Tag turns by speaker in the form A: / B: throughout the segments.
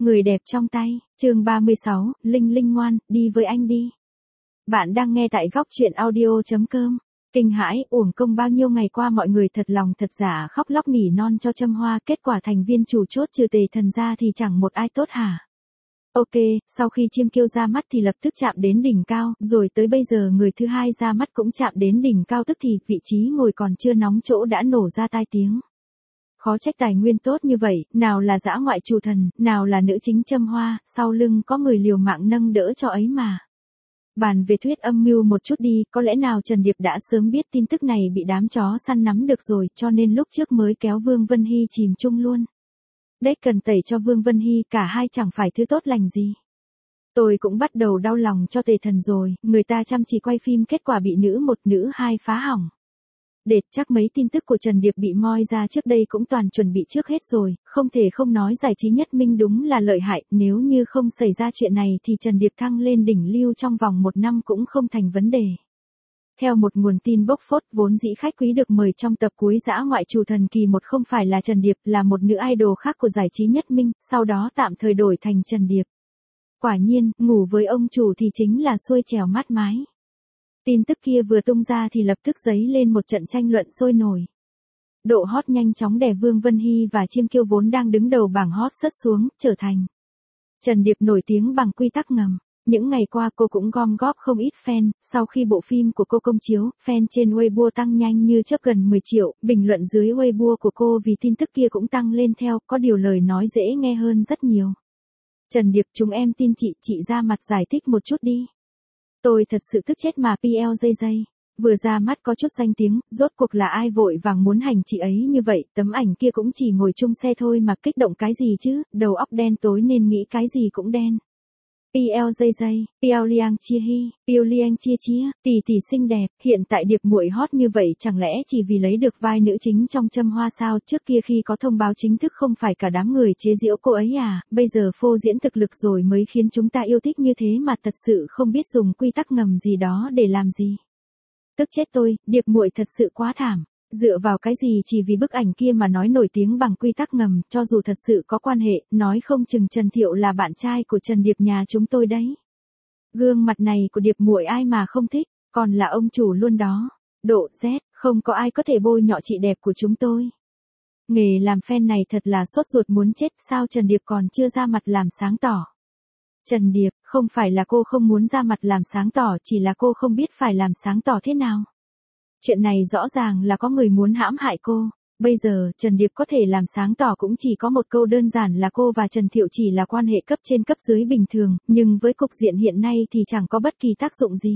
A: Người đẹp trong tay, chương 36, Linh Linh ngoan, đi với anh đi. Bạn đang nghe tại góc truyện audio.com. Kinh hãi, uổng công bao nhiêu ngày qua mọi người thật lòng thật giả khóc lóc nỉ non cho Trâm Hoa, kết quả thành viên chủ chốt trừ Tề Thần ra thì chẳng một ai tốt hả? Ok, sau khi Chiêm Kiêu ra mắt thì lập tức chạm đến đỉnh cao, rồi tới bây giờ người thứ hai ra mắt cũng chạm đến đỉnh cao, tức thì vị trí ngồi còn chưa nóng chỗ đã nổ ra tai tiếng. Khó trách tài nguyên tốt như vậy, nào là dã ngoại trù thần, nào là nữ chính Trâm Hoa, sau lưng có người liều mạng nâng đỡ cho ấy mà. Bàn về thuyết âm mưu một chút đi, có lẽ nào Trần Điệp đã sớm biết tin tức này bị đám chó săn nắm được rồi, cho nên lúc trước mới kéo Vương Vân Hy chìm chung luôn. Đấy, cần tẩy cho Vương Vân Hy, cả hai chẳng phải thứ tốt lành gì. Tôi cũng bắt đầu đau lòng cho Tề Thần rồi, người ta chăm chỉ quay phim kết quả bị nữ một nữ hai phá hỏng. Đệt, chắc mấy tin tức của Trần Điệp bị moi ra trước đây cũng toàn chuẩn bị trước hết rồi, không thể không nói giải trí Nhất Minh đúng là lợi hại, nếu như không xảy ra chuyện này thì Trần Điệp thăng lên đỉnh lưu trong vòng 1 năm cũng không thành vấn đề. Theo một nguồn tin bốc phốt, vốn dĩ khách quý được mời trong tập cuối dã ngoại trù thần kỳ 1 không phải là Trần Điệp, là một nữ idol khác của giải trí Nhất Minh, sau đó tạm thời đổi thành Trần Điệp. Quả nhiên, ngủ với ông chủ thì chính là xuôi trèo mát mái. Tin tức kia vừa tung ra thì lập tức dấy lên một trận tranh luận sôi nổi. Độ hot nhanh chóng đè Vương Vân Hy và Chiêm Kiêu vốn đang đứng đầu bảng hot sất xuống, trở thành Trần Điệp nổi tiếng bằng quy tắc ngầm. Những ngày qua cô cũng gom góp không ít fan, sau khi bộ phim của cô công chiếu, fan trên Weibo tăng nhanh như chớp gần 10 triệu, bình luận dưới Weibo của cô vì tin tức kia cũng tăng lên theo, có điều lời nói dễ nghe hơn rất nhiều. Trần Điệp, chúng em tin chị ra mặt giải thích một chút đi. Tôi thật sự tức chết mà PLJJ. Vừa ra mắt có chút danh tiếng, rốt cuộc là ai vội vàng muốn hành chị ấy như vậy, tấm ảnh kia cũng chỉ ngồi chung xe thôi mà kích động cái gì chứ, đầu óc đen tối nên nghĩ cái gì cũng đen. PLJJ, Piaoliang chia hi, Piaoliang chia chia, tỷ xinh đẹp, hiện tại Điệp muội hot như vậy chẳng lẽ chỉ vì lấy được vai nữ chính trong Trâm Hoa sao? Trước kia khi có thông báo chính thức không phải cả đám người chế giễu cô ấy à, bây giờ phô diễn thực lực rồi mới khiến chúng ta yêu thích như thế mà thật sự không biết dùng quy tắc ngầm gì đó để làm gì. Tức chết tôi, Điệp muội thật sự quá thảm. Dựa vào cái gì chỉ vì bức ảnh kia mà nói nổi tiếng bằng quy tắc ngầm, cho dù thật sự có quan hệ, nói không chừng Trần Thiệu là bạn trai của Trần Điệp nhà chúng tôi đấy. Gương mặt này của Điệp muội ai mà không thích, còn là ông chủ luôn đó. Độ Z, không có ai có thể bôi nhọ chị đẹp của chúng tôi. Nghề làm fan này thật là sốt ruột muốn chết, sao Trần Điệp còn chưa ra mặt làm sáng tỏ. Trần Điệp, không phải là cô không muốn ra mặt làm sáng tỏ, chỉ là cô không biết phải làm sáng tỏ thế nào. Chuyện này rõ ràng là có người muốn hãm hại cô. Bây giờ, Trần Điệp có thể làm sáng tỏ cũng chỉ có một câu đơn giản là cô và Trần Thiệu chỉ là quan hệ cấp trên cấp dưới bình thường, nhưng với cục diện hiện nay thì chẳng có bất kỳ tác dụng gì.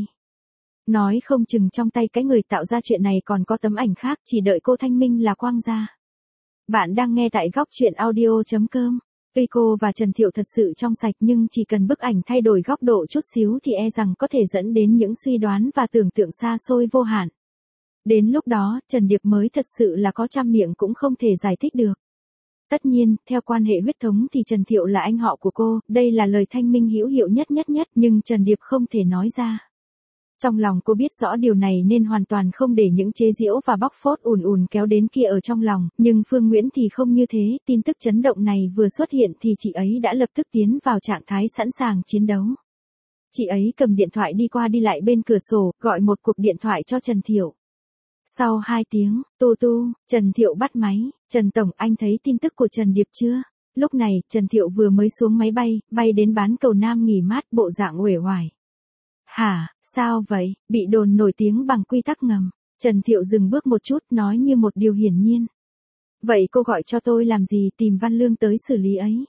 A: Nói không chừng trong tay cái người tạo ra chuyện này còn có tấm ảnh khác, chỉ đợi cô thanh minh là quang ra. Bạn đang nghe tại góc truyện audio.com. Tuy cô và Trần Thiệu thật sự trong sạch nhưng chỉ cần bức ảnh thay đổi góc độ chút xíu thì e rằng có thể dẫn đến những suy đoán và tưởng tượng xa xôi vô hạn. Đến lúc đó, Trần Điệp mới thật sự là có trăm miệng cũng không thể giải thích được. Tất nhiên, theo quan hệ huyết thống thì Trần Thiệu là anh họ của cô, đây là lời thanh minh hữu hiệu nhất, nhưng Trần Điệp không thể nói ra. Trong lòng cô biết rõ điều này nên hoàn toàn không để những chế giễu và bóc phốt ùn kéo đến kia ở trong lòng, nhưng Phương Nguyễn thì không như thế, tin tức chấn động này vừa xuất hiện thì chị ấy đã lập tức tiến vào trạng thái sẵn sàng chiến đấu. Chị ấy cầm điện thoại đi qua đi lại bên cửa sổ, gọi một cuộc điện thoại cho Trần Thiệu. Sau 2 tiếng, Trần Thiệu bắt máy. Trần Tổng, anh thấy tin tức của Trần Điệp chưa? Lúc này, Trần Thiệu vừa mới xuống máy bay đến bán cầu Nam nghỉ mát, bộ dạng uể oải. Hả, sao vậy? Bị đồn nổi tiếng bằng quy tắc ngầm. Trần Thiệu dừng bước một chút, nói như một điều hiển nhiên. Vậy cô gọi cho tôi làm gì, tìm Văn Lương tới xử lý ấy?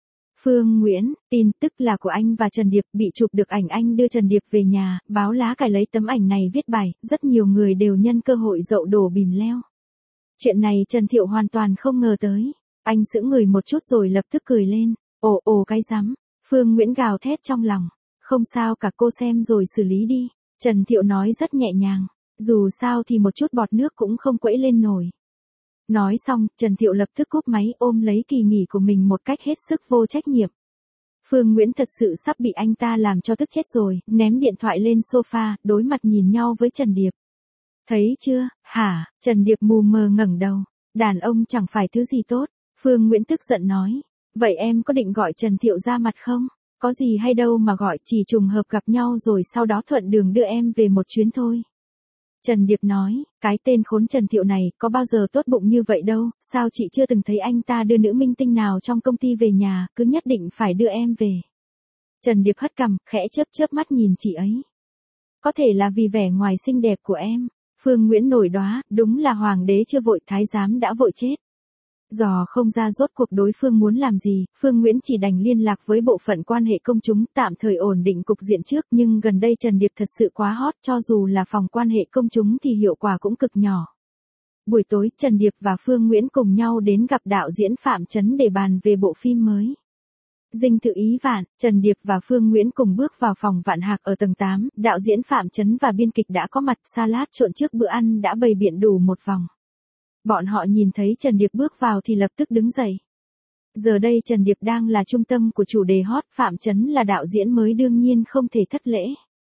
A: Phương Nguyễn, tin tức là của anh và Trần Điệp, bị chụp được ảnh anh đưa Trần Điệp về nhà, báo lá cải lấy tấm ảnh này viết bài, rất nhiều người đều nhân cơ hội dậu đổ bìm leo. Chuyện này Trần Thiệu hoàn toàn không ngờ tới. Anh sững người một chút rồi lập tức cười lên. Ồ cái rắm. Phương Nguyễn gào thét trong lòng. Không sao cả, cô xem rồi xử lý đi. Trần Thiệu nói rất nhẹ nhàng. Dù sao thì một chút bọt nước cũng không quẫy lên nổi. Nói xong, Trần Thiệu lập tức cúp máy ôm lấy kỳ nghỉ của mình một cách hết sức vô trách nhiệm. Phương Nguyễn thật sự sắp bị anh ta làm cho tức chết rồi, ném điện thoại lên sofa, đối mặt nhìn nhau với Trần Điệp. Thấy chưa, hả? Trần Điệp mù mờ ngẩng đầu. Đàn ông chẳng phải thứ gì tốt. Phương Nguyễn tức giận nói. Vậy em có định gọi Trần Thiệu ra mặt không? Có gì hay đâu mà gọi, chỉ trùng hợp gặp nhau rồi sau đó thuận đường đưa em về một chuyến thôi. Trần Điệp nói, cái tên khốn Trần Thiệu này có bao giờ tốt bụng như vậy đâu, sao chị chưa từng thấy anh ta đưa nữ minh tinh nào trong công ty về nhà, cứ nhất định phải đưa em về. Trần Điệp hất cằm, khẽ chớp chớp mắt nhìn chị ấy. Có thể là vì vẻ ngoài xinh đẹp của em. Phương Nguyễn nổi đoá, đúng là hoàng đế chưa vội thái giám đã vội chết. Dò không ra rốt cuộc đối phương muốn làm gì, Phương Nguyễn chỉ đành liên lạc với bộ phận quan hệ công chúng tạm thời ổn định cục diện trước, nhưng gần đây Trần Điệp thật sự quá hot, cho dù là phòng quan hệ công chúng thì hiệu quả cũng cực nhỏ. Buổi tối, Trần Điệp và Phương Nguyễn cùng nhau đến gặp đạo diễn Phạm Chấn để bàn về bộ phim mới. Dinh thự Ý Vạn, Trần Điệp và Phương Nguyễn cùng bước vào phòng Vạn Hạc ở tầng 8, đạo diễn Phạm Chấn và biên kịch đã có mặt, salad trộn trước bữa ăn đã bày biện đủ một vòng. Bọn họ nhìn thấy Trần Điệp bước vào thì lập tức đứng dậy. Giờ đây Trần Điệp đang là trung tâm của chủ đề hot, Phạm Chấn là đạo diễn mới đương nhiên không thể thất lễ.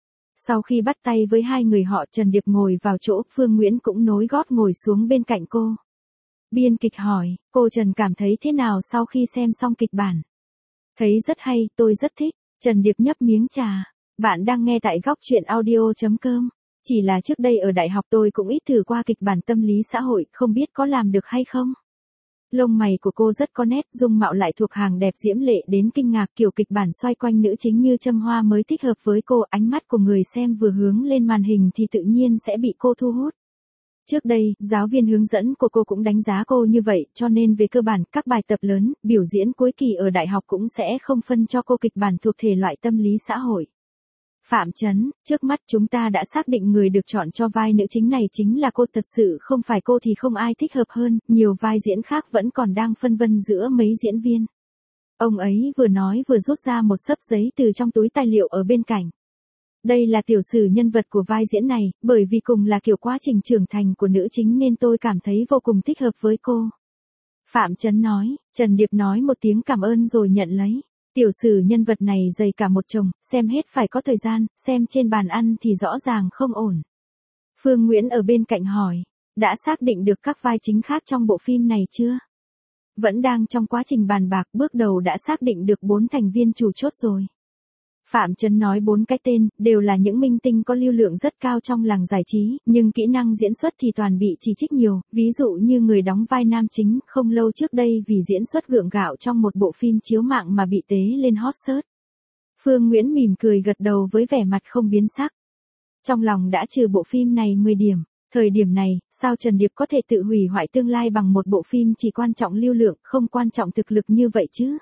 A: Sau khi bắt tay với hai người họ, Trần Điệp ngồi vào chỗ, Phương Nguyễn cũng nối gót ngồi xuống bên cạnh cô. Biên kịch hỏi, cô Trần cảm thấy thế nào sau khi xem xong kịch bản? Thấy rất hay, tôi rất thích. Trần Điệp nhấp miếng trà. Bạn đang nghe tại góc truyện audio.com. Chỉ là trước đây ở đại học tôi cũng ít thử qua kịch bản tâm lý xã hội, không biết có làm được hay không. Lông mày của cô rất có nét, dung mạo lại thuộc hàng đẹp diễm lệ đến kinh ngạc, kiểu kịch bản xoay quanh nữ chính như châm hoa mới thích hợp với cô, ánh mắt của người xem vừa hướng lên màn hình thì tự nhiên sẽ bị cô thu hút. Trước đây, giáo viên hướng dẫn của cô cũng đánh giá cô như vậy, cho nên về cơ bản, các bài tập lớn, biểu diễn cuối kỳ ở đại học cũng sẽ không phân cho cô kịch bản thuộc thể loại tâm lý xã hội. Phạm Chấn, trước mắt chúng ta đã xác định người được chọn cho vai nữ chính này chính là cô, thật sự không phải cô thì không ai thích hợp hơn, nhiều vai diễn khác vẫn còn đang phân vân giữa mấy diễn viên. Ông ấy vừa nói vừa rút ra một xấp giấy từ trong túi tài liệu ở bên cạnh. Đây là tiểu sử nhân vật của vai diễn này, bởi vì cùng là kiểu quá trình trưởng thành của nữ chính nên tôi cảm thấy vô cùng thích hợp với cô. Phạm Chấn nói, Trần Điệp nói một tiếng cảm ơn rồi nhận lấy. Tiểu sử nhân vật này dày cả một chồng, xem hết phải có thời gian, xem trên bàn ăn thì rõ ràng không ổn. Phương Nguyễn ở bên cạnh hỏi, đã xác định được các vai chính khác trong bộ phim này chưa? Vẫn đang trong quá trình bàn bạc, bước đầu đã xác định được 4 thành viên chủ chốt rồi. Phạm Chấn nói 4 cái tên, đều là những minh tinh có lưu lượng rất cao trong làng giải trí, nhưng kỹ năng diễn xuất thì toàn bị chỉ trích nhiều, ví dụ như người đóng vai nam chính, không lâu trước đây vì diễn xuất gượng gạo trong một bộ phim chiếu mạng mà bị tế lên hot search. Phương Nguyễn mỉm cười gật đầu với vẻ mặt không biến sắc. Trong lòng đã trừ bộ phim này 10 điểm. Thời điểm này, sao Trần Điệp có thể tự hủy hoại tương lai bằng một bộ phim chỉ quan trọng lưu lượng, không quan trọng thực lực như vậy chứ?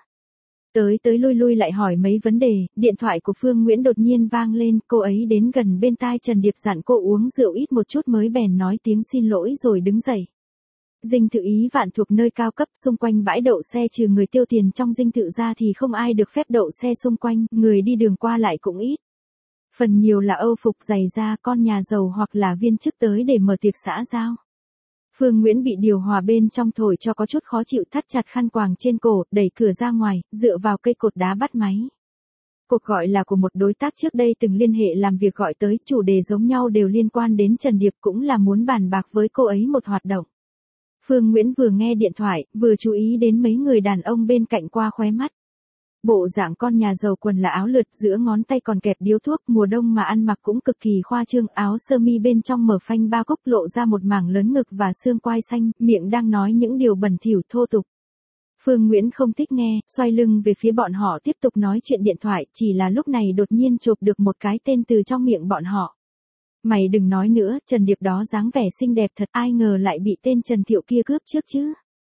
A: Tới lui lại hỏi mấy vấn đề, điện thoại của Phương Nguyễn đột nhiên vang lên, cô ấy đến gần bên tai Trần Điệp dặn cô uống rượu ít một chút mới bèn nói tiếng xin lỗi rồi đứng dậy. Dinh thự Ý Vạn thuộc nơi cao cấp, xung quanh bãi đậu xe trừ người tiêu tiền trong dinh thự ra thì không ai được phép đậu xe xung quanh, người đi đường qua lại cũng ít. Phần nhiều là âu phục giày da, con nhà giàu hoặc là viên chức tới để mở tiệc xã giao. Phương Nguyễn bị điều hòa bên trong thổi cho có chút khó chịu, thắt chặt khăn quàng trên cổ, đẩy cửa ra ngoài, dựa vào cây cột đá bắt máy. Cuộc gọi là của một đối tác trước đây từng liên hệ làm việc gọi tới, chủ đề giống nhau đều liên quan đến Trần Điệp, cũng là muốn bàn bạc với cô ấy một hoạt động. Phương Nguyễn vừa nghe điện thoại, vừa chú ý đến mấy người đàn ông bên cạnh qua khóe mắt. Bộ dạng con nhà giàu, quần là áo lượt, giữa ngón tay còn kẹp điếu thuốc, mùa đông mà ăn mặc cũng cực kỳ khoa trương, áo sơ mi bên trong mở phanh ba cúc lộ ra một mảng lớn ngực và xương quai xanh, miệng đang nói những điều bẩn thỉu thô tục. Phương Nguyễn không thích nghe, xoay lưng về phía bọn họ tiếp tục nói chuyện điện thoại, chỉ là lúc này đột nhiên chộp được một cái tên từ trong miệng bọn họ. Mày đừng nói nữa, Trần Điệp đó dáng vẻ xinh đẹp thật, ai ngờ lại bị tên Trần Thiệu kia cướp trước chứ.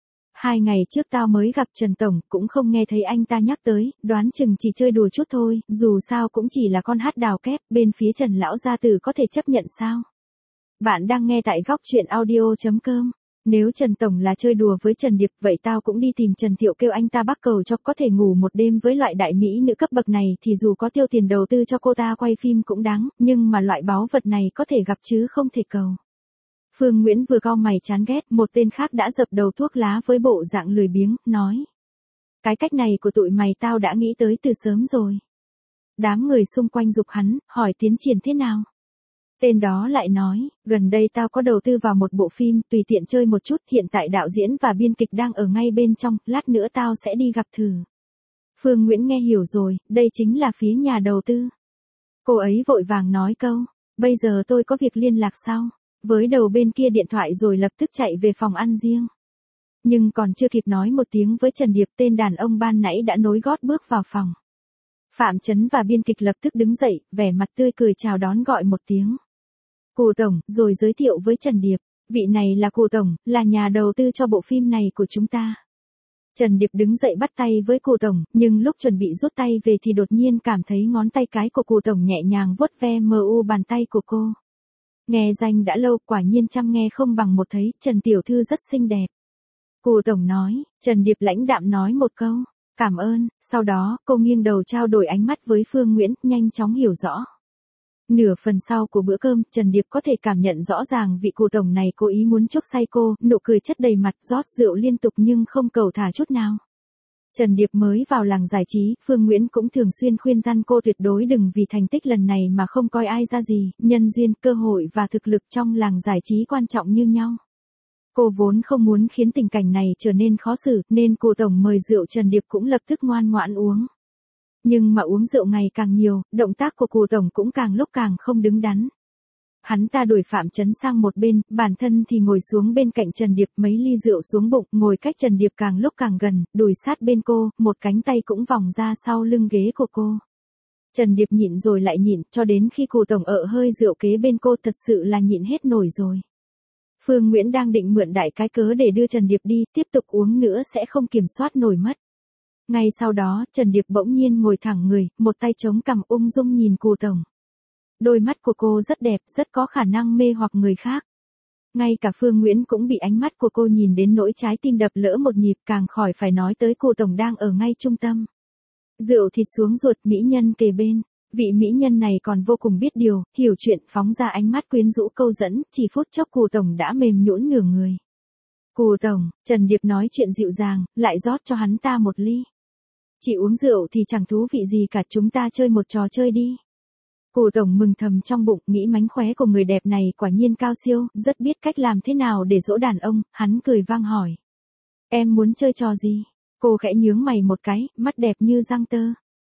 A: 2 ngày trước tao mới gặp Trần Tổng, cũng không nghe thấy anh ta nhắc tới, đoán chừng chỉ chơi đùa chút thôi, dù sao cũng chỉ là con hát đào kép, bên phía Trần Lão gia tử có thể chấp nhận sao? Bạn đang nghe tại góc truyện audio.com. Nếu Trần Tổng là chơi đùa với Trần Điệp, vậy tao cũng đi tìm Trần Thiệu kêu anh ta bắc cầu cho, có thể ngủ một đêm với loại đại mỹ nữ cấp bậc này thì dù có tiêu tiền đầu tư cho cô ta quay phim cũng đáng, nhưng mà loại báu vật này có thể gặp chứ không thể cầu. Phương Nguyễn vừa cau mày chán ghét, một tên khác đã dập đầu thuốc lá với bộ dạng lười biếng, nói. Cái cách này của tụi mày tao đã nghĩ tới từ sớm rồi. Đám người xung quanh giục hắn, hỏi tiến triển thế nào. Tên đó lại nói, gần đây tao có đầu tư vào một bộ phim, tùy tiện chơi một chút, hiện tại đạo diễn và biên kịch đang ở ngay bên trong, lát nữa tao sẽ đi gặp thử. Phương Nguyễn nghe hiểu rồi, đây chính là phía nhà đầu tư. Cô ấy vội vàng nói câu, bây giờ tôi có việc liên lạc sau, với đầu bên kia điện thoại rồi lập tức chạy về phòng ăn riêng. Nhưng còn chưa kịp nói một tiếng với Trần Điệp, tên đàn ông ban nãy đã nối gót bước vào phòng. Phạm Chấn và biên kịch lập tức đứng dậy, vẻ mặt tươi cười chào đón gọi một tiếng. Cù tổng, rồi giới thiệu với Trần Điệp, vị này là Cù tổng, là nhà đầu tư cho bộ phim này của chúng ta. Trần Điệp đứng dậy bắt tay với Cù tổng, nhưng lúc chuẩn bị rút tay về thì đột nhiên cảm thấy ngón tay cái của Cù tổng nhẹ nhàng vuốt ve bàn tay của cô. Nghe danh đã lâu, quả nhiên trăm nghe không bằng một thấy, Trần tiểu thư rất xinh đẹp. Cù tổng nói, Trần Điệp lãnh đạm nói một câu, cảm ơn, sau đó, cô nghiêng đầu trao đổi ánh mắt với Phương Nguyễn, nhanh chóng hiểu rõ. Nửa phần sau của bữa cơm, Trần Điệp có thể cảm nhận rõ ràng vị Cù tổng này cố ý muốn chuốc say cô, nụ cười chất đầy mặt, rót rượu liên tục nhưng không cầu thả chút nào. Trần Điệp mới vào làng giải trí, Phương Nguyễn cũng thường xuyên khuyên răn cô tuyệt đối đừng vì thành tích lần này mà không coi ai ra gì, nhân duyên, cơ hội và thực lực trong làng giải trí quan trọng như nhau. Cô vốn không muốn khiến tình cảnh này trở nên khó xử, nên Cù tổng mời rượu Trần Điệp cũng lập tức ngoan ngoãn uống. Nhưng mà uống rượu ngày càng nhiều, động tác của Cù tổng cũng càng lúc càng không đứng đắn. Hắn ta đuổi Phạm Chấn sang một bên, bản thân thì ngồi xuống bên cạnh Trần Điệp, mấy ly rượu xuống bụng, ngồi cách Trần Điệp càng lúc càng gần, đùi sát bên cô, một cánh tay cũng vòng ra sau lưng ghế của cô. Trần Điệp nhịn rồi lại nhịn, cho đến khi Cù tổng ợ hơi rượu kế bên cô, thật sự là nhịn hết nổi rồi. Phương Nguyễn đang định mượn đại cái cớ để đưa Trần Điệp đi, tiếp tục uống nữa sẽ không kiểm soát nổi mất. Ngay sau đó, Trần Điệp bỗng nhiên ngồi thẳng người, một tay chống cằm ung dung nhìn Cù tổng. Đôi mắt của cô rất đẹp, rất có khả năng mê hoặc người khác. Ngay cả Phương Nguyễn cũng bị ánh mắt của cô nhìn đến nỗi trái tim đập lỡ một nhịp, càng khỏi phải nói tới Cù tổng đang ở ngay trung tâm. Rượu thịt xuống ruột, mỹ nhân kề bên. Vị mỹ nhân này còn vô cùng biết điều, hiểu chuyện, phóng ra ánh mắt quyến rũ câu dẫn, chỉ phút chốc Cù tổng đã mềm nhũn nửa người. Cù tổng, Trần Điệp nói chuyện dịu dàng, lại rót cho hắn ta một ly. Chị uống rượu thì chẳng thú vị gì cả, chúng ta chơi một trò chơi đi. Cù tổng mừng thầm trong bụng, nghĩ mánh khóe của người đẹp này quả nhiên cao siêu, rất biết cách làm thế nào để dỗ đàn ông, hắn cười vang hỏi. Em muốn chơi trò gì? Cô khẽ nhướng mày một cái, mắt đẹp như răng tơ.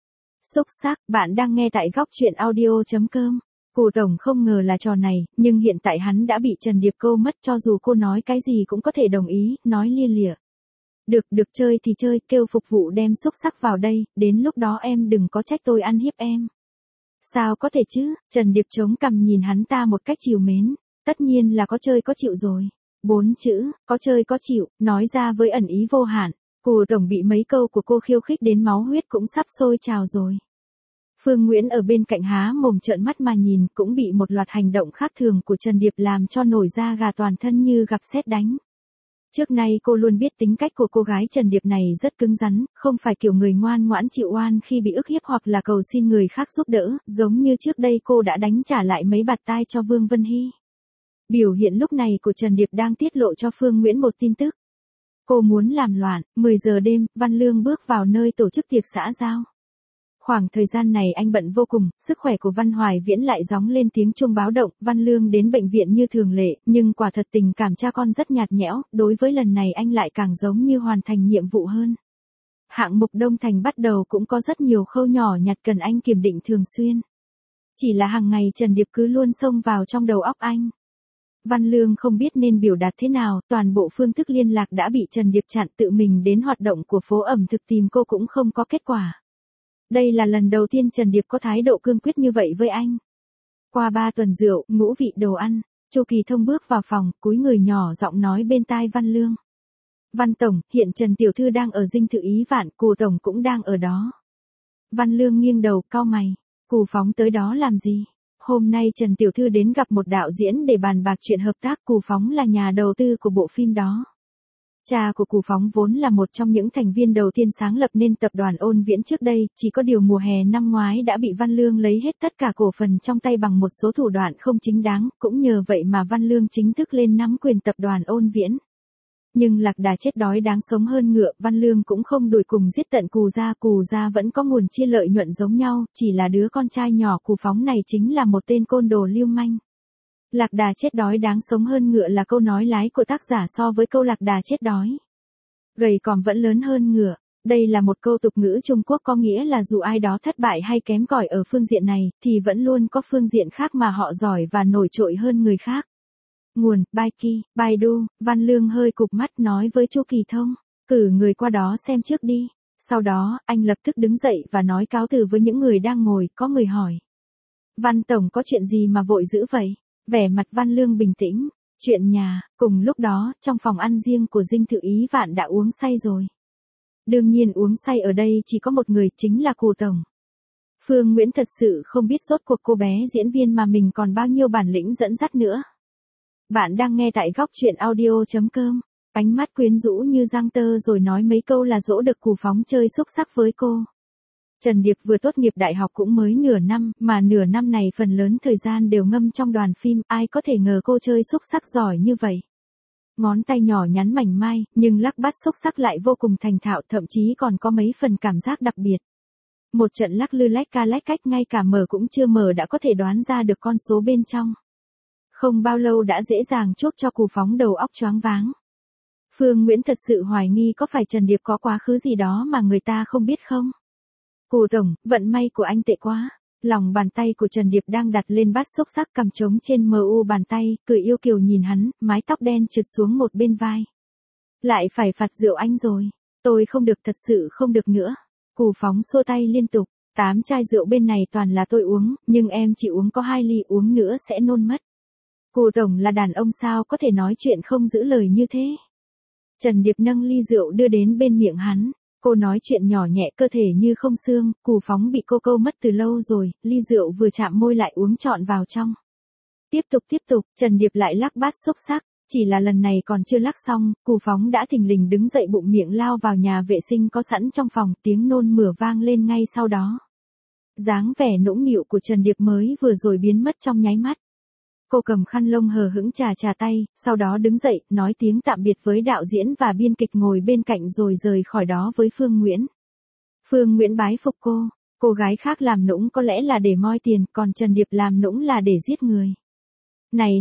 A: Xúc xắc, bạn đang nghe tại góc truyện audio.com. Cù tổng không ngờ là trò này, nhưng hiện tại hắn đã bị Trần Điệp câu mất, cho dù cô nói cái gì cũng có thể đồng ý, nói lia lịa. Được chơi thì chơi, kêu phục vụ đem xúc xắc vào đây, đến lúc đó em đừng có trách tôi ăn hiếp em. Sao có thể chứ, Trần Điệp chống cằm nhìn hắn ta một cách trìu mến, tất nhiên là có chơi có chịu rồi. 4 chữ, có chơi có chịu, nói ra với ẩn ý vô hạn. Cù tổng bị mấy câu của cô khiêu khích đến máu huyết cũng sắp sôi trào rồi. Phương Nguyễn ở bên cạnh há mồm trợn mắt mà nhìn, cũng bị một loạt hành động khác thường của Trần Điệp làm cho nổi da gà toàn thân như gặp sét đánh. Trước nay cô luôn biết tính cách của cô gái Trần Điệp này rất cứng rắn, không phải kiểu người ngoan ngoãn chịu oan khi bị ức hiếp hoặc là cầu xin người khác giúp đỡ, giống như trước đây cô đã đánh trả lại mấy bạt tai cho Vương Vân Hy. Biểu hiện lúc này của Trần Điệp đang tiết lộ cho Phương Nguyễn một tin tức. Cô muốn làm loạn. 10 giờ đêm, Văn Lương bước vào nơi tổ chức tiệc xã giao. Khoảng thời gian này anh bận vô cùng, sức khỏe của Văn Hoài Viễn lại gióng lên tiếng chuông báo động, Văn Lương đến bệnh viện như thường lệ, nhưng quả thật tình cảm cha con rất nhạt nhẽo, đối với lần này anh lại càng giống như hoàn thành nhiệm vụ hơn. Hạng mục Đông Thành bắt đầu cũng có rất nhiều khâu nhỏ nhặt cần anh kiểm định thường xuyên. Chỉ là hàng ngày Trần Điệp cứ luôn xông vào trong đầu óc anh. Văn Lương không biết nên biểu đạt thế nào, toàn bộ phương thức liên lạc đã bị Trần Điệp chặn, tự mình đến hoạt động của phố ẩm thực tìm cô cũng không có kết quả. Đây là lần đầu tiên Trần Điệp có thái độ cương quyết như vậy với anh. Qua 3 tuần rượu, ngũ vị đồ ăn, Chu Kỳ Thông bước vào phòng, cúi người nhỏ giọng nói bên tai Văn Lương. Văn Tổng, hiện Trần Tiểu Thư đang ở dinh thự Ý Vạn, Cù Tổng cũng đang ở đó. Văn Lương nghiêng đầu, cau mày. Cù phóng tới đó làm gì? Hôm nay Trần Tiểu Thư đến gặp một đạo diễn để bàn bạc chuyện hợp tác, Cù Phóng là nhà đầu tư của bộ phim đó. Cha của Cù Phóng vốn là một trong những thành viên đầu tiên sáng lập nên tập đoàn Ôn Viễn trước đây, chỉ có điều mùa hè năm ngoái đã bị Văn Lương lấy hết tất cả cổ phần trong tay bằng một số thủ đoạn không chính đáng, cũng nhờ vậy mà Văn Lương chính thức lên nắm quyền tập đoàn Ôn Viễn. Nhưng lạc đà chết đói đáng sống hơn ngựa, Văn Lương cũng không đuổi cùng giết tận Cù gia vẫn có nguồn chia lợi nhuận giống nhau, chỉ là đứa con trai nhỏ Cù Phóng này chính là một tên côn đồ lưu manh. Lạc đà chết đói đáng sống hơn ngựa là câu nói lái của tác giả so với câu lạc đà chết đói. Gầy còm vẫn lớn hơn ngựa. Đây là một câu tục ngữ Trung Quốc có nghĩa là dù ai đó thất bại hay kém cỏi ở phương diện này, thì vẫn luôn có phương diện khác mà họ giỏi và nổi trội hơn người khác. Nguồn, Baiki, Baidu, Văn Lương hơi cụp mắt nói với Chu Kỳ Thông, cử người qua đó xem trước đi. Sau đó, anh lập tức đứng dậy và nói cáo từ với những người đang ngồi, có người hỏi. Văn Tổng có chuyện gì mà vội dữ vậy? Vẻ mặt Văn Lương bình tĩnh, chuyện nhà, cùng lúc đó, trong phòng ăn riêng của Dinh Thự Ý Vạn đã uống say rồi. Đương nhiên uống say ở đây chỉ có một người chính là Cù Tổng. Phương Nguyễn thật sự không biết rốt cuộc cô bé diễn viên mà mình còn bao nhiêu bản lĩnh dẫn dắt nữa. Bạn đang nghe tại góc truyện audio.com. Ánh mắt quyến rũ như giang tơ rồi nói mấy câu là dỗ được Cù Phóng chơi xúc sắc với cô. Trần Điệp vừa tốt nghiệp đại học cũng mới nửa năm, mà nửa năm này phần lớn thời gian đều ngâm trong đoàn phim, ai có thể ngờ cô chơi xúc sắc giỏi như vậy. Ngón tay nhỏ nhắn mảnh mai, nhưng lắc bắt xúc sắc lại vô cùng thành thạo, thậm chí còn có mấy phần cảm giác đặc biệt. Một trận lắc lư lách ca lách cách ngay cả mở cũng chưa mở đã có thể đoán ra được con số bên trong. Không bao lâu đã dễ dàng chuốc cho Cù Phóng đầu óc choáng váng. Phương Nguyễn thật sự hoài nghi có phải Trần Điệp có quá khứ gì đó mà người ta không biết không? Cù Tổng, vận may của anh tệ quá. Lòng bàn tay của Trần Điệp đang đặt lên bát xúc sắc cầm trống trên mu bàn tay, cười yêu kiều nhìn hắn, mái tóc đen trượt xuống một bên vai. Lại phải phạt rượu anh rồi. Tôi không được, thật sự không được nữa. Cù Phóng xua tay liên tục. 8 chai rượu bên này toàn là tôi uống, nhưng em chỉ uống có 2 ly, uống nữa sẽ nôn mất. Cù Tổng là đàn ông sao có thể nói chuyện không giữ lời như thế. Trần Điệp nâng ly rượu đưa đến bên miệng hắn. Cô nói chuyện nhỏ nhẹ cơ thể như không xương, Cù Phóng bị cô câu mất từ lâu rồi, ly rượu vừa chạm môi lại uống trọn vào trong. Tiếp tục, Trần Điệp lại lắc bát xúc sắc, chỉ là lần này còn chưa lắc xong, Cù Phóng đã thình lình đứng dậy bụng miệng lao vào nhà vệ sinh có sẵn trong phòng, tiếng nôn mửa vang lên ngay sau đó. Dáng vẻ nũng nịu của Trần Điệp mới vừa rồi biến mất trong nháy mắt. Cô cầm khăn lông hờ hững chà tay, sau đó đứng dậy, nói tiếng tạm biệt với đạo diễn và biên kịch ngồi bên cạnh rồi rời khỏi đó với Phương Nguyễn. Phương Nguyễn bái phục cô gái khác làm nũng có lẽ là để moi tiền, còn Trần Điệp làm nũng là để giết người. Này,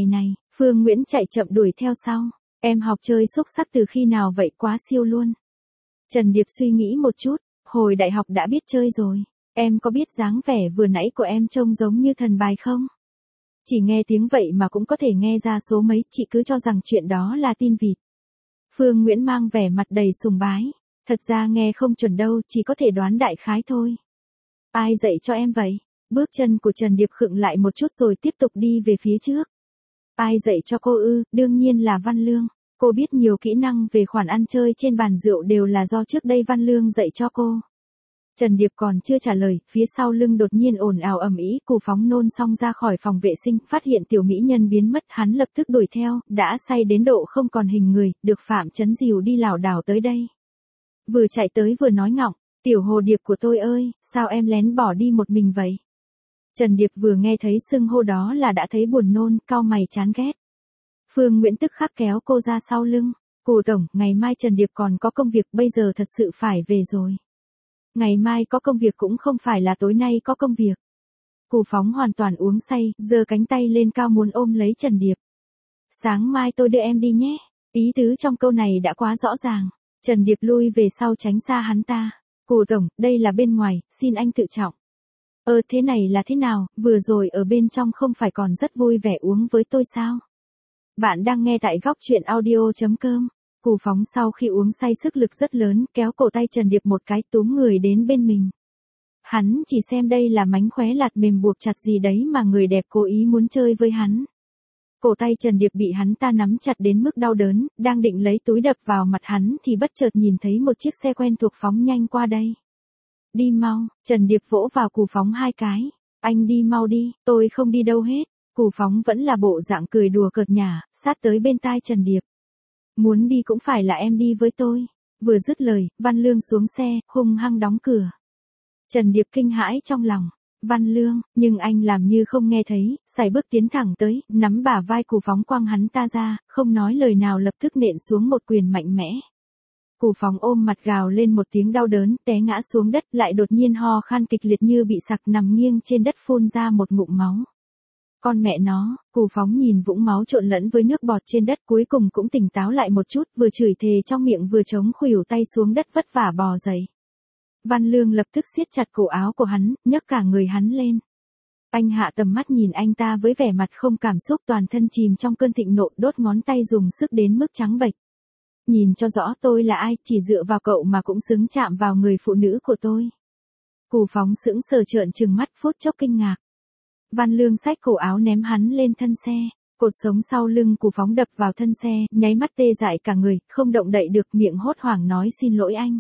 A: Phương Nguyễn chạy chậm đuổi theo sau. Em học chơi xúc sắc từ khi nào vậy, quá siêu luôn. Trần Điệp suy nghĩ một chút, hồi đại học đã biết chơi rồi. Em có biết dáng vẻ vừa nãy của em trông giống như thần bài không? Chỉ nghe tiếng vậy mà cũng có thể nghe ra số mấy, chị cứ cho rằng chuyện đó là tin vịt. Phương Nguyễn mang vẻ mặt đầy sùng bái. Thật ra nghe không chuẩn đâu, chỉ có thể đoán đại khái thôi. Ai dạy cho em vậy? Bước chân của Trần Điệp khựng lại một chút rồi tiếp tục đi về phía trước. Ai dạy cho cô ư? Đương nhiên là Văn Lương. Cô biết nhiều kỹ năng về khoản ăn chơi trên bàn rượu đều là do trước đây Văn Lương dạy cho cô. Trần Điệp còn chưa trả lời, phía sau lưng đột nhiên ồn ào ầm ĩ, Cù Phóng nôn xong ra khỏi phòng vệ sinh, phát hiện tiểu mỹ nhân biến mất, hắn lập tức đuổi theo, đã say đến độ không còn hình người, được Phạm Chấn dìu đi lảo đảo tới đây. Vừa chạy tới vừa nói ngọng, tiểu hồ điệp của tôi ơi, sao em lén bỏ đi một mình vậy? Trần Điệp vừa nghe thấy xưng hô đó là đã thấy buồn nôn, cau mày chán ghét. Phương Nguyễn tức khắc kéo cô ra sau lưng. Cù Tổng, ngày mai Trần Điệp còn có công việc, bây giờ thật sự phải về rồi. Ngày mai có công việc cũng không phải là tối nay có công việc. Cù Phóng hoàn toàn uống say, giơ cánh tay lên cao muốn ôm lấy Trần Điệp. Sáng mai tôi đưa em đi nhé. Ý tứ trong câu này đã quá rõ ràng. Trần Điệp lui về sau tránh xa hắn ta. Cù Tổng, đây là bên ngoài, xin anh tự trọng. Thế này là thế nào, vừa rồi ở bên trong không phải còn rất vui vẻ uống với tôi sao? Bạn đang nghe tại góc truyện audio.com. Cù Phóng sau khi uống say sức lực rất lớn, kéo cổ tay Trần Điệp một cái, túm người đến bên mình. Hắn chỉ xem đây là mánh khóe lạt mềm buộc chặt gì đấy mà người đẹp cố ý muốn chơi với hắn. Cổ tay Trần Điệp bị hắn ta nắm chặt đến mức đau đớn, đang định lấy túi đập vào mặt hắn thì bất chợt nhìn thấy một chiếc xe quen thuộc phóng nhanh qua đây. Đi mau, Trần Điệp vỗ vào Cù Phóng 2 cái. Anh đi mau đi, tôi không đi đâu hết. Cù Phóng vẫn là bộ dạng cười đùa cợt nhả, sát tới bên tai Trần Điệp. Muốn đi cũng phải là em đi với tôi. Vừa dứt lời, Văn Lương xuống xe, hung hăng đóng cửa. Trần Điệp kinh hãi trong lòng. Văn Lương, nhưng anh làm như không nghe thấy, sải bước tiến thẳng tới, nắm bả vai Cù Phóng quăng hắn ta ra, không nói lời nào lập tức nện xuống một quyền mạnh mẽ. Cù Phóng ôm mặt gào lên một tiếng đau đớn, té ngã xuống đất, lại đột nhiên ho khan kịch liệt như bị sặc, nằm nghiêng trên đất phun ra một ngụm máu. Con mẹ nó, Cù Phóng nhìn vũng máu trộn lẫn với nước bọt trên đất cuối cùng cũng tỉnh táo lại một chút, vừa chửi thề trong miệng vừa chống khuỷu tay xuống đất vất vả bò dậy. Văn Lương lập tức siết chặt cổ áo của hắn, nhấc cả người hắn lên. Anh hạ tầm mắt nhìn anh ta với vẻ mặt không cảm xúc, toàn thân chìm trong cơn thịnh nộ, đốt ngón tay dùng sức đến mức trắng bệch. Nhìn cho rõ tôi là ai, chỉ dựa vào cậu mà cũng xứng chạm vào người phụ nữ của tôi. Cù Phóng sững sờ trợn trừng mắt, phút chốc kinh ngạc. Văn Lương xách cổ áo ném hắn lên thân xe. Cột sống sau lưng Cù Phóng đập vào thân xe, nháy mắt tê dại cả người, không động đậy được, miệng hốt hoảng nói xin lỗi anh.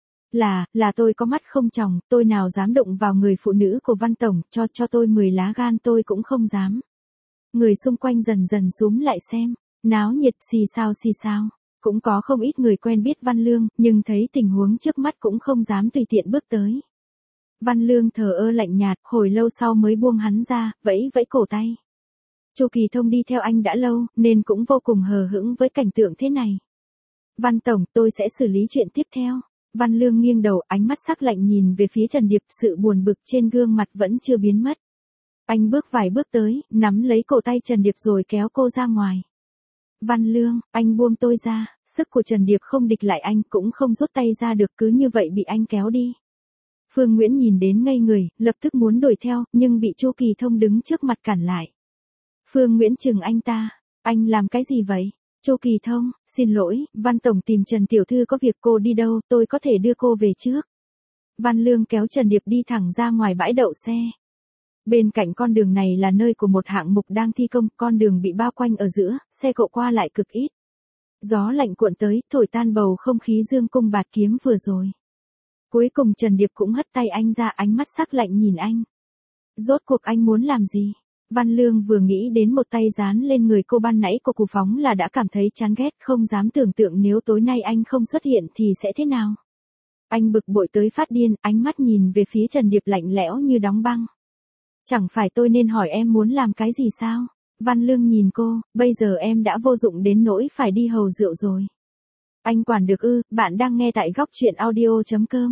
A: Là tôi có mắt không tròng, tôi nào dám đụng vào người phụ nữ của Văn Tổng, cho tôi 10 lá gan tôi cũng không dám. Người xung quanh dần dần xúm lại xem, náo nhiệt xì xào. Cũng có không ít người quen biết Văn Lương, nhưng thấy tình huống trước mắt cũng không dám tùy tiện bước tới. Văn Lương thờ ơ lạnh nhạt, hồi lâu sau mới buông hắn ra, vẫy cổ tay. Chu Kỳ Thông đi theo anh đã lâu, nên cũng vô cùng hờ hững với cảnh tượng thế này. Văn Tổng, tôi sẽ xử lý chuyện tiếp theo. Văn Lương nghiêng đầu, ánh mắt sắc lạnh nhìn về phía Trần Điệp, sự buồn bực trên gương mặt vẫn chưa biến mất. Anh bước vài bước tới, nắm lấy cổ tay Trần Điệp rồi kéo cô ra ngoài. Văn Lương, anh buông tôi ra, sức của Trần Điệp không địch lại anh, cũng không rút tay ra được, cứ như vậy bị anh kéo đi. Phương Nguyễn nhìn đến ngây người, lập tức muốn đuổi theo, nhưng bị Chu Kỳ Thông đứng trước mặt cản lại. Phương Nguyễn chừng anh ta, anh làm cái gì vậy? Chu Kỳ Thông, xin lỗi, Văn Tổng tìm Trần Tiểu Thư có việc, cô đi đâu, tôi có thể đưa cô về trước. Văn Lương kéo Trần Điệp đi thẳng ra ngoài bãi đậu xe. Bên cạnh con đường này là nơi của một hạng mục đang thi công, con đường bị bao quanh ở giữa, xe cộ qua lại cực ít. Gió lạnh cuộn tới, thổi tan bầu không khí dương cung bạt kiếm vừa rồi. Cuối cùng Trần Điệp cũng hất tay anh ra, ánh mắt sắc lạnh nhìn anh. Rốt cuộc anh muốn làm gì? Văn Lương vừa nghĩ đến một tay dán lên người cô ban nãy của Cù Phóng là đã cảm thấy chán ghét, không dám tưởng tượng nếu tối nay anh không xuất hiện thì sẽ thế nào. Anh bực bội tới phát điên, ánh mắt nhìn về phía Trần Điệp lạnh lẽo như đóng băng. Chẳng phải tôi nên hỏi em muốn làm cái gì sao? Văn Lương nhìn cô, bây giờ em đã vô dụng đến nỗi phải đi hầu rượu rồi. Anh quản được ư? Bạn đang nghe tại góc truyện audio.com.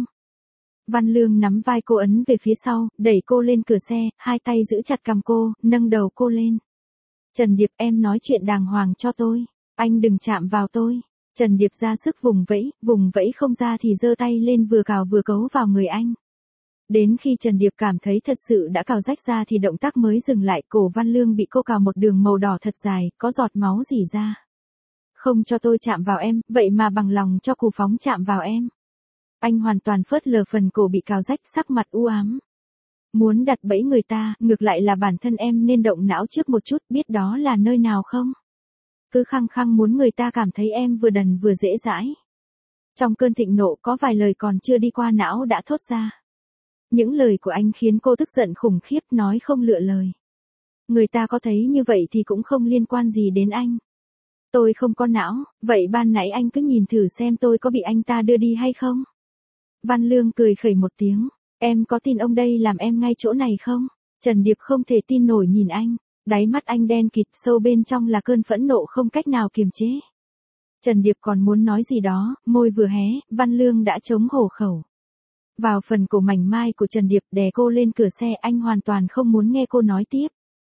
A: Văn Lương nắm vai cô ấn về phía sau, đẩy cô lên cửa xe, hai tay giữ chặt cằm cô, nâng đầu cô lên. Trần Điệp, em nói chuyện đàng hoàng cho tôi. Anh đừng chạm vào tôi. Trần Điệp ra sức vùng vẫy không ra thì giơ tay lên vừa cào vừa cấu vào người anh. Đến khi Trần Điệp cảm thấy thật sự đã cào rách ra thì động tác mới dừng lại, cổ Văn Lương bị cô cào một đường màu đỏ thật dài, có giọt máu rỉ ra. Không cho tôi chạm vào em, vậy mà bằng lòng cho Cù Phóng chạm vào em. Anh hoàn toàn phớt lờ phần cổ bị cào rách, sắc mặt u ám. Muốn đặt bẫy người ta, ngược lại là bản thân em nên động não trước một chút, biết đó là nơi nào không? Cứ khăng khăng muốn người ta cảm thấy em vừa đần vừa dễ dãi. Trong cơn thịnh nộ có vài lời còn chưa đi qua não đã thốt ra. Những lời của anh khiến cô tức giận khủng khiếp, nói không lựa lời. Người ta có thấy như vậy thì cũng không liên quan gì đến anh. Tôi không có não, vậy ban nãy anh cứ nhìn thử xem tôi có bị anh ta đưa đi hay không? Văn Lương cười khẩy một tiếng, em có tin ông đây làm em ngay chỗ này không? Trần Điệp không thể tin nổi nhìn anh, đáy mắt anh đen kịt, sâu bên trong là cơn phẫn nộ không cách nào kiềm chế. Trần Điệp còn muốn nói gì đó, môi vừa hé, Văn Lương đã chống hổ khẩu. Vào phần cổ mảnh mai của Trần Điệp, đè cô lên cửa xe, anh hoàn toàn không muốn nghe cô nói tiếp.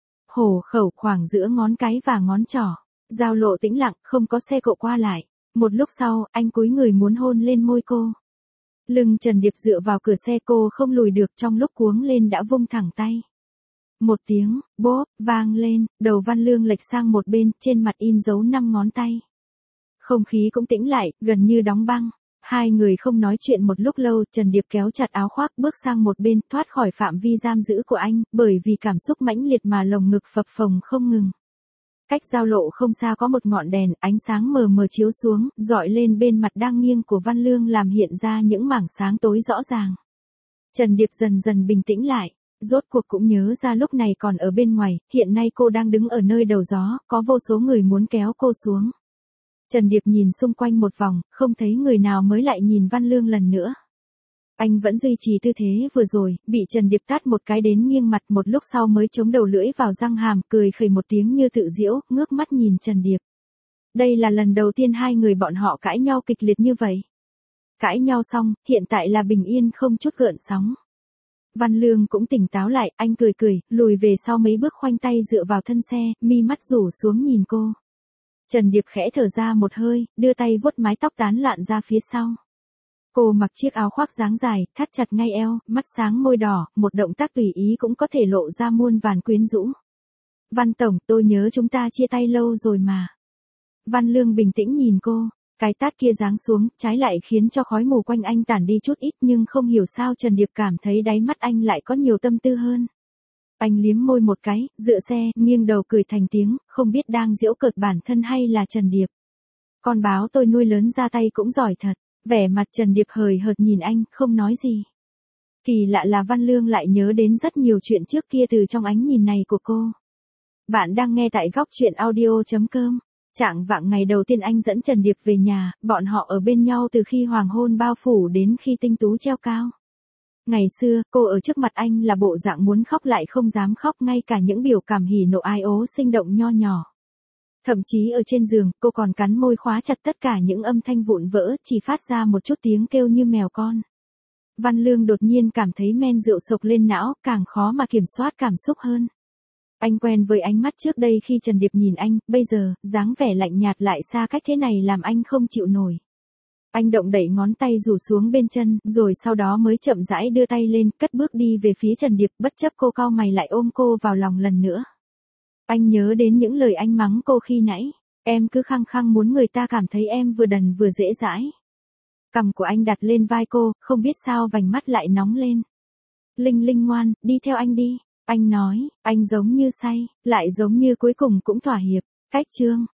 A: Hổ khẩu khoảng giữa ngón cái và ngón trỏ, giao lộ tĩnh lặng, không có xe cộ qua lại. Một lúc sau, anh cúi người muốn hôn lên môi cô. Lưng Trần Điệp dựa vào cửa xe, cô không lùi được, trong lúc cuống lên đã vung thẳng tay. Một tiếng, bốp, vang lên, đầu Văn Lương lệch sang một bên, trên mặt in dấu 5 ngón tay. Không khí cũng tĩnh lại, gần như đóng băng. Hai người không nói chuyện một lúc lâu, Trần Điệp kéo chặt áo khoác bước sang một bên, thoát khỏi phạm vi giam giữ của anh, bởi vì cảm xúc mãnh liệt mà lồng ngực phập phồng không ngừng. Cách giao lộ không xa có một ngọn đèn, ánh sáng mờ mờ chiếu xuống, dọi lên bên mặt đang nghiêng của Văn Lương làm hiện ra những mảng sáng tối rõ ràng. Trần Điệp dần dần bình tĩnh lại, rốt cuộc cũng nhớ ra lúc này còn ở bên ngoài, hiện nay cô đang đứng ở nơi đầu gió, có vô số người muốn kéo cô xuống. Trần Điệp nhìn xung quanh một vòng, không thấy người nào mới lại nhìn Văn Lương lần nữa. Anh vẫn duy trì tư thế vừa rồi, bị Trần Điệp tát một cái đến nghiêng mặt, một lúc sau mới chống đầu lưỡi vào răng hàm, cười khẩy một tiếng như tự giễu, ngước mắt nhìn Trần Điệp. Đây là lần đầu tiên hai người bọn họ cãi nhau kịch liệt như vậy. Cãi nhau xong, hiện tại là bình yên không chút gợn sóng. Văn Lương cũng tỉnh táo lại, anh cười cười, lùi về sau mấy bước khoanh tay dựa vào thân xe, mi mắt rủ xuống nhìn cô. Trần Điệp khẽ thở ra một hơi, đưa tay vuốt mái tóc tán loạn ra phía sau. Cô mặc chiếc áo khoác dáng dài, thắt chặt ngay eo, mắt sáng môi đỏ, một động tác tùy ý cũng có thể lộ ra muôn vàn quyến rũ. Văn Tổng, tôi nhớ chúng ta chia tay lâu rồi mà. Văn Lương bình tĩnh nhìn cô, cái tát kia giáng xuống, trái lại khiến cho khói mù quanh anh tản đi chút ít nhưng không hiểu sao Trần Điệp cảm thấy đáy mắt anh lại có nhiều tâm tư hơn. Anh liếm môi một cái, dựa xe, nghiêng đầu cười thành tiếng, không biết đang giễu cợt bản thân hay là Trần Điệp. Con báo tôi nuôi lớn ra tay cũng giỏi thật. Vẻ mặt Trần Điệp hời hợt nhìn anh, không nói gì. Kỳ lạ là Văn Lương lại nhớ đến rất nhiều chuyện trước kia từ trong ánh nhìn này của cô. Bạn đang nghe tại góc truyện audio.com. Trạng vạng ngày đầu tiên anh dẫn Trần Điệp về nhà, bọn họ ở bên nhau từ khi hoàng hôn bao phủ đến khi tinh tú treo cao. Ngày xưa, cô ở trước mặt anh là bộ dạng muốn khóc lại không dám khóc, ngay cả những biểu cảm hỉ nộ ai ố sinh động nho nhỏ. Thậm chí ở trên giường, cô còn cắn môi khóa chặt tất cả những âm thanh vụn vỡ, chỉ phát ra một chút tiếng kêu như mèo con. Văn Lương đột nhiên cảm thấy men rượu sộc lên não, càng khó mà kiểm soát cảm xúc hơn. Anh quen với ánh mắt trước đây khi Trần Điệp nhìn anh, bây giờ, dáng vẻ lạnh nhạt lại xa cách thế này làm anh không chịu nổi. Anh động đẩy ngón tay rủ xuống bên chân, rồi sau đó mới chậm rãi đưa tay lên, cất bước đi về phía Trần Điệp, bất chấp cô cau mày lại ôm cô vào lòng lần nữa. Anh nhớ đến những lời anh mắng cô khi nãy, em cứ khăng khăng muốn người ta cảm thấy em vừa đần vừa dễ dãi. Cằm của anh đặt lên vai cô, không biết sao vành mắt lại nóng lên. Linh Linh ngoan, đi theo anh đi. Anh nói, anh giống như say, lại giống như cuối cùng cũng thỏa hiệp. Cách chương